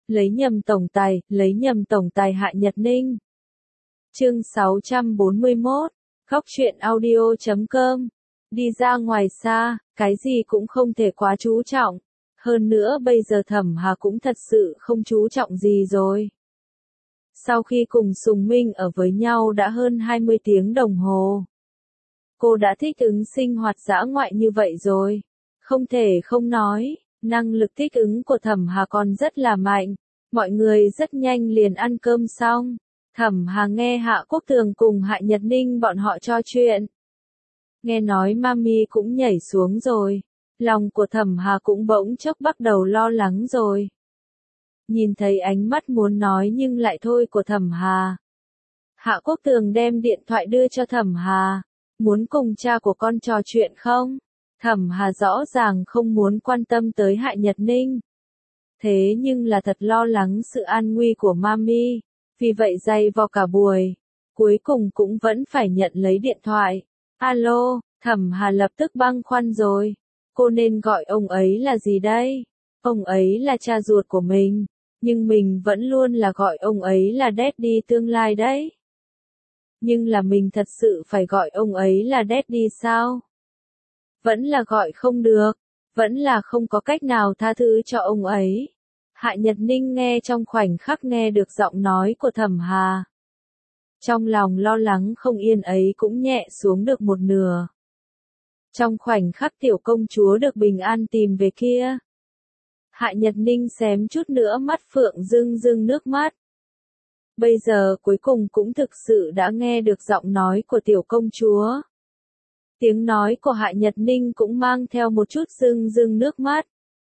lấy nhầm tổng tài Hạ Nhật Ninh. Chương 641, Góc truyện audio.com. Đi ra ngoài xa, cái gì cũng không thể quá chú trọng. Hơn nữa bây giờ Thẩm Hà cũng thật sự không chú trọng gì rồi. Sau khi cùng Sùng Minh ở với nhau đã hơn 20 tiếng đồng hồ. Cô đã thích ứng sinh hoạt dã ngoại như vậy rồi. Không thể không nói, năng lực thích ứng của Thẩm Hà còn rất là mạnh. Mọi người rất nhanh liền ăn cơm xong. Thẩm Hà nghe Hạ Quốc Tường cùng Hạ Nhật Ninh bọn họ trò chuyện. Nghe nói Mami cũng nhảy xuống rồi. Lòng của Thẩm Hà cũng bỗng chốc bắt đầu lo lắng rồi. Nhìn thấy ánh mắt muốn nói nhưng lại thôi của Thẩm Hà. Hạ Quốc Tường đem điện thoại đưa cho Thẩm Hà. Muốn cùng cha của con trò chuyện không? Thẩm Hà rõ ràng không muốn quan tâm tới Hạ Nhật Ninh. Thế nhưng là thật lo lắng sự an nguy của Mami. Vì vậy dày vò cả buổi. Cuối cùng cũng vẫn phải nhận lấy điện thoại. Alo, Thẩm Hà lập tức băn khoăn rồi. Cô nên gọi ông ấy là gì đây? Ông ấy là cha ruột của mình. Nhưng mình vẫn luôn là gọi ông ấy là Daddy tương lai đấy. Nhưng là mình thật sự phải gọi ông ấy là Daddy sao? Vẫn là gọi không được. Vẫn là không có cách nào tha thứ cho ông ấy. Hạ Nhật Ninh nghe trong khoảnh khắc nghe được giọng nói của Thẩm Hà. Trong lòng lo lắng không yên ấy cũng nhẹ xuống được một nửa. Trong khoảnh khắc tiểu công chúa được bình an tìm về kia. Hạ Nhật Ninh xém chút nữa mắt phượng rưng rưng nước mắt. Bây giờ cuối cùng cũng thực sự đã nghe được giọng nói của tiểu công chúa. Tiếng nói của Hạ Nhật Ninh cũng mang theo một chút rưng rưng nước mắt.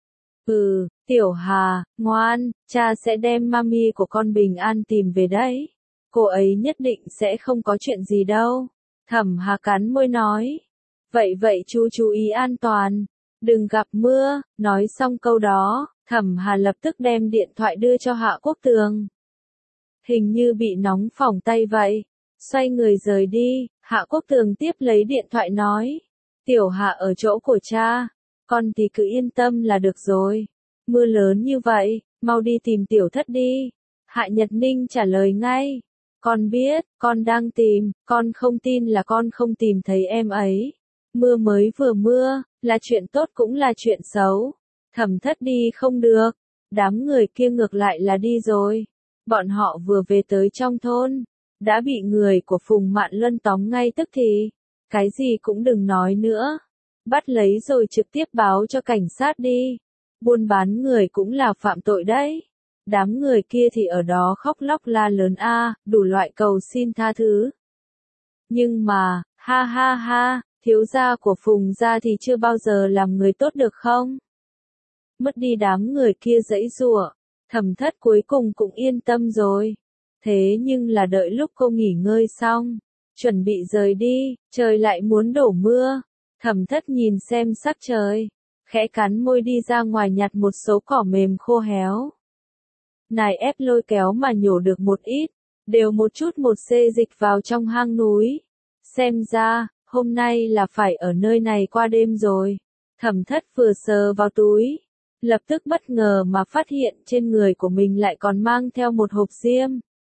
Tiểu Hà, ngoan, cha sẽ đem Mami của con bình an tìm về đấy. Cô ấy nhất định sẽ không có chuyện gì đâu. Thẩm Hà cắn môi nói. Vậy chú ý an toàn. Đừng gặp mưa. Nói xong câu đó, Thẩm Hà lập tức đem điện thoại đưa cho Hạ Quốc Tường. Hình như bị nóng phỏng tay vậy. Xoay người rời đi, Hạ Quốc Tường tiếp lấy điện thoại nói. Tiểu Hạ ở chỗ của cha. Con thì cứ yên tâm là được rồi. Mưa lớn như vậy, mau đi tìm tiểu thất đi. Hạ Nhật Ninh trả lời ngay. Con biết, con đang tìm, con không tin là con không tìm thấy em ấy. Mưa mới vừa mưa, là chuyện tốt cũng là chuyện xấu. Thẩm Thất đi không được, đám người kia ngược lại là đi rồi. Bọn họ vừa về tới trong thôn, đã bị người của Phùng Mạn Lân tóm ngay tức thì. Cái gì cũng đừng nói nữa. Bắt lấy rồi trực tiếp báo cho cảnh sát đi. Buôn bán người cũng là phạm tội đấy. Đám người kia thì ở đó khóc lóc la lớn đủ loại cầu xin tha thứ. Nhưng mà, ha, thiếu gia của Phùng gia thì chưa bao giờ làm người tốt được không? Mất đi đám người kia giãy giụa, Thẩm Thất cuối cùng cũng yên tâm rồi. Thế nhưng là đợi lúc cô nghỉ ngơi xong, chuẩn bị rời đi, trời lại muốn đổ mưa. Thẩm Thất nhìn xem sắc trời, khẽ cắn môi đi ra ngoài nhặt một số cỏ mềm khô héo. Nài ép lôi kéo mà nhổ được một ít, đều một chút một xê dịch vào trong hang núi. Xem ra, hôm nay là phải ở nơi này qua đêm rồi. Thẩm Thất vừa sờ vào túi, lập tức bất ngờ mà phát hiện trên người của mình lại còn mang theo một hộp diêm.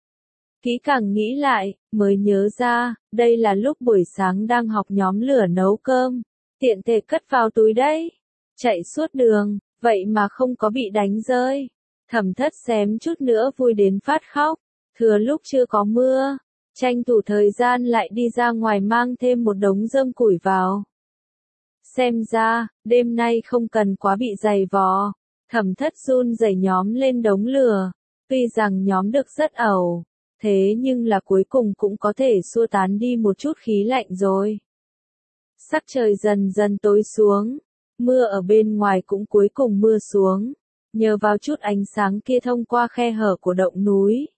Kỹ càng nghĩ lại, mới nhớ ra, đây là lúc buổi sáng đang học nhóm lửa nấu cơm, tiện thể cất vào túi đấy. Chạy suốt đường, vậy mà không có bị đánh rơi. Thẩm Thất xém chút nữa vui đến phát khóc, thừa lúc chưa có mưa, tranh thủ thời gian lại đi ra ngoài mang thêm một đống rơm củi vào. Xem ra, đêm nay không cần quá bị dày vò. Thẩm Thất run rẩy nhóm lên đống lửa, tuy rằng nhóm được rất ẩu, thế nhưng là cuối cùng cũng có thể xua tán đi một chút khí lạnh rồi. Sắc trời dần dần tối xuống, mưa ở bên ngoài cũng cuối cùng mưa xuống, nhờ vào chút ánh sáng kia thông qua khe hở của động núi.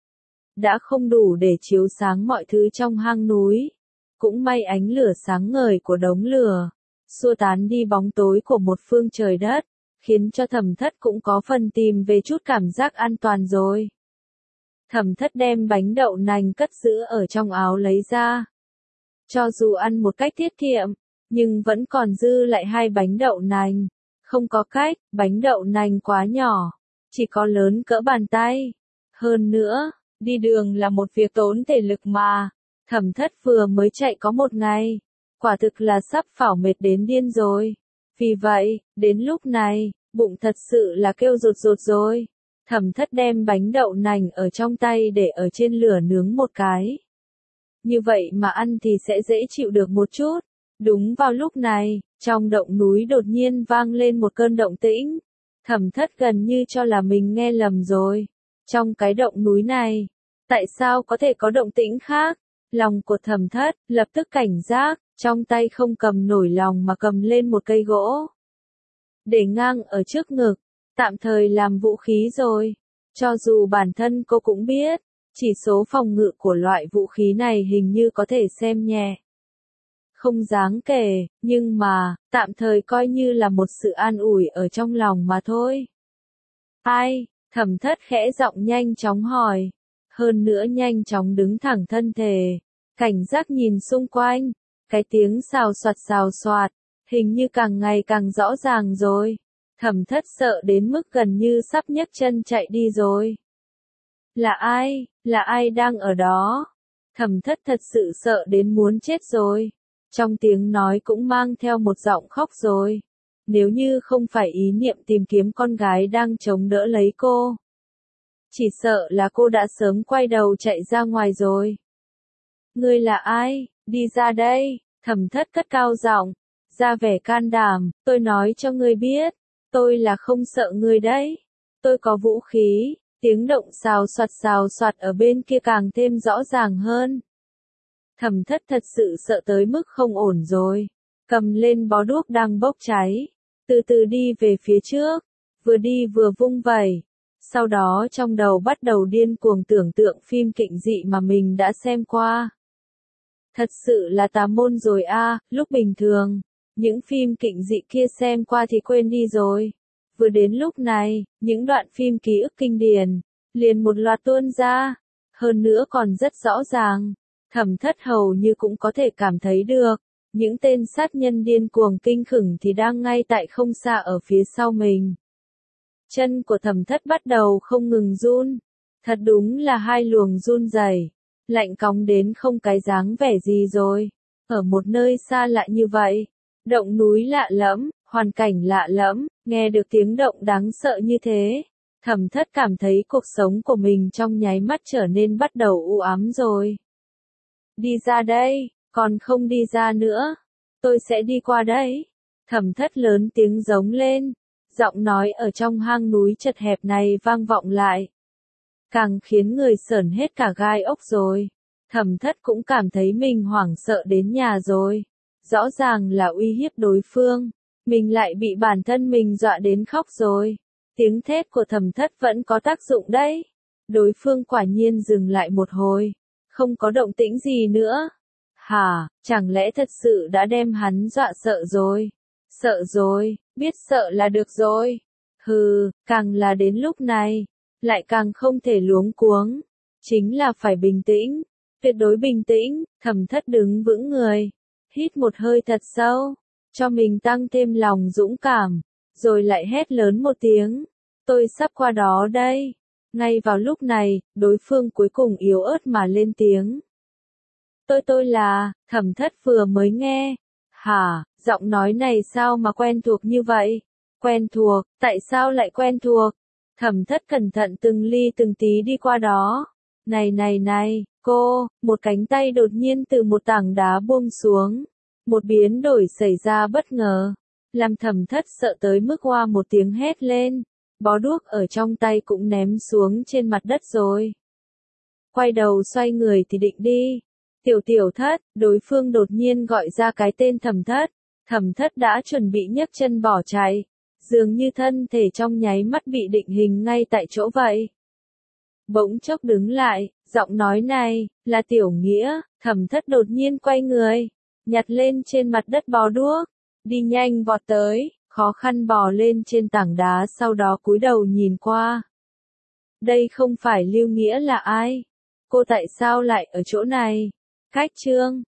Đã không đủ để chiếu sáng mọi thứ trong hang núi, cũng may ánh lửa sáng ngời của đống lửa, xua tán đi bóng tối của một phương trời đất, khiến cho Thẩm Thất cũng có phần tìm về chút cảm giác an toàn rồi. Thẩm Thất đem bánh đậu nành cất giữ ở trong áo lấy ra. Cho dù ăn một cách tiết kiệm, nhưng vẫn còn dư lại 2 bánh đậu nành. Không có cách, bánh đậu nành quá nhỏ. chỉ có lớn cỡ bàn tay. Hơn nữa, đi đường là một việc tốn thể lực mà. Thẩm Thất vừa mới chạy có một ngày, quả thực là sắp phảo mệt đến điên rồi. Vì vậy, đến lúc này, bụng thật sự là kêu rụt rụt rồi. Thẩm Thất đem bánh đậu nành ở trong tay để ở trên lửa nướng một cái. Như vậy mà ăn thì sẽ dễ chịu được một chút. Đúng vào lúc này, trong động núi đột nhiên vang lên một cơn động tĩnh. Thẩm Thất gần như cho là mình nghe lầm rồi. Trong cái động núi này, tại sao có thể có động tĩnh khác? Lòng của Thẩm Thất lập tức cảnh giác, trong tay không cầm nổi lòng mà cầm lên một cây gỗ. Để ngang ở trước ngực, tạm thời làm vũ khí rồi. Cho dù bản thân cô cũng biết, chỉ số phòng ngự của loại vũ khí này hình như có thể xem nhẹ. Không đáng kể, nhưng mà, tạm thời coi như là một sự an ủi ở trong lòng mà thôi. Ai? Thẩm Thất khẽ giọng nhanh chóng hỏi. Hơn nữa nhanh chóng đứng thẳng thân thể. Cảnh giác nhìn xung quanh. Cái tiếng xào xoạt, hình như càng ngày càng rõ ràng rồi. Thẩm Thất sợ đến mức gần như sắp nhấc chân chạy đi rồi. Là ai? Là ai đang ở đó? Thẩm Thất thật sự sợ đến muốn chết rồi. Trong tiếng nói cũng mang theo một giọng khóc rồi. Nếu như không phải ý niệm tìm kiếm con gái đang chống đỡ lấy cô, chỉ sợ là cô đã sớm quay đầu chạy ra ngoài rồi. Ngươi là ai? Đi ra đây. Thẩm Thất cất cao giọng, ra vẻ can đảm, tôi nói cho ngươi biết, tôi là không sợ ngươi đấy. Tôi có vũ khí. Tiếng động xào xoạt ở bên kia càng thêm rõ ràng hơn. Thẩm Thất thật sự sợ tới mức không ổn rồi. Cầm lên bó đuốc đang bốc cháy. Từ từ đi về phía trước. Vừa đi vừa vung vẩy. Sau đó trong đầu bắt đầu điên cuồng tưởng tượng phim kịch dị mà mình đã xem qua. Thật sự là tà môn rồi a, lúc bình thường. Những phim kịch dị kia xem qua thì quên đi rồi. Vừa đến lúc này, những đoạn phim ký ức kinh điển, liền một loạt tuôn ra. Hơn nữa còn rất rõ ràng. Thẩm Thất hầu như cũng có thể cảm thấy được. Những tên sát nhân điên cuồng kinh khủng thì đang ngay tại không xa ở phía sau mình. Chân của Thẩm Thất bắt đầu không ngừng run. Thật đúng là hai luồng run rẩy, lạnh cóng đến không cái dáng vẻ gì rồi. Ở một nơi xa lạ như vậy, động núi lạ lẫm, hoàn cảnh lạ lẫm, nghe được tiếng động đáng sợ như thế. Thẩm Thất cảm thấy cuộc sống của mình trong nháy mắt trở nên bắt đầu u ám rồi. Đi ra đây, còn không đi ra nữa. Tôi sẽ đi qua đấy. Thẩm Thất lớn tiếng giống lên. Giọng nói ở trong hang núi chật hẹp này vang vọng lại. Càng khiến người sởn hết cả gai ốc rồi. Thẩm Thất cũng cảm thấy mình hoảng sợ đến nhà rồi. Rõ ràng là uy hiếp đối phương. Mình lại bị bản thân mình dọa đến khóc rồi. Tiếng thét của Thẩm Thất vẫn có tác dụng đấy. Đối phương quả nhiên dừng lại một hồi. Không có động tĩnh gì nữa. Hả, chẳng lẽ thật sự đã đem hắn dọa sợ rồi? Sợ rồi, biết sợ là được rồi. Hừ, càng là đến lúc này, lại càng không thể luống cuống. Chính là phải bình tĩnh, tuyệt đối bình tĩnh. Thẩm Thất đứng vững người, hít một hơi thật sâu, cho mình tăng thêm lòng dũng cảm, rồi lại hét lớn một tiếng. Tôi sắp qua đó đây. Ngay vào lúc này, đối phương cuối cùng yếu ớt mà lên tiếng. Tôi là, Thẩm Thất vừa mới nghe. Hả, giọng nói này sao mà quen thuộc như vậy? Quen thuộc, tại sao lại quen thuộc? Thẩm Thất cẩn thận từng ly từng tí đi qua đó. Này, cô, một cánh tay đột nhiên từ một tảng đá buông xuống. Một biến đổi xảy ra bất ngờ. Làm Thẩm Thất sợ tới mức oa một tiếng hét lên. Bó đuốc ở trong tay cũng ném xuống trên mặt đất rồi. Quay đầu xoay người thì định đi. Tiểu Thất, đối phương đột nhiên gọi ra cái tên Thẩm Thất. Thẩm Thất đã chuẩn bị nhấc chân bỏ chạy. Dường như thân thể trong nháy mắt bị định hình ngay tại chỗ vậy. Bỗng chốc đứng lại, giọng nói này, là Tiểu Nghĩa. Thẩm Thất đột nhiên quay người, nhặt lên trên mặt đất bó đuốc, đi nhanh vọt tới, khó khăn bò lên trên tảng đá sau đó cúi đầu nhìn qua. Đây không phải Lưu Nghĩa là ai? Cô tại sao lại ở chỗ này? Cách chương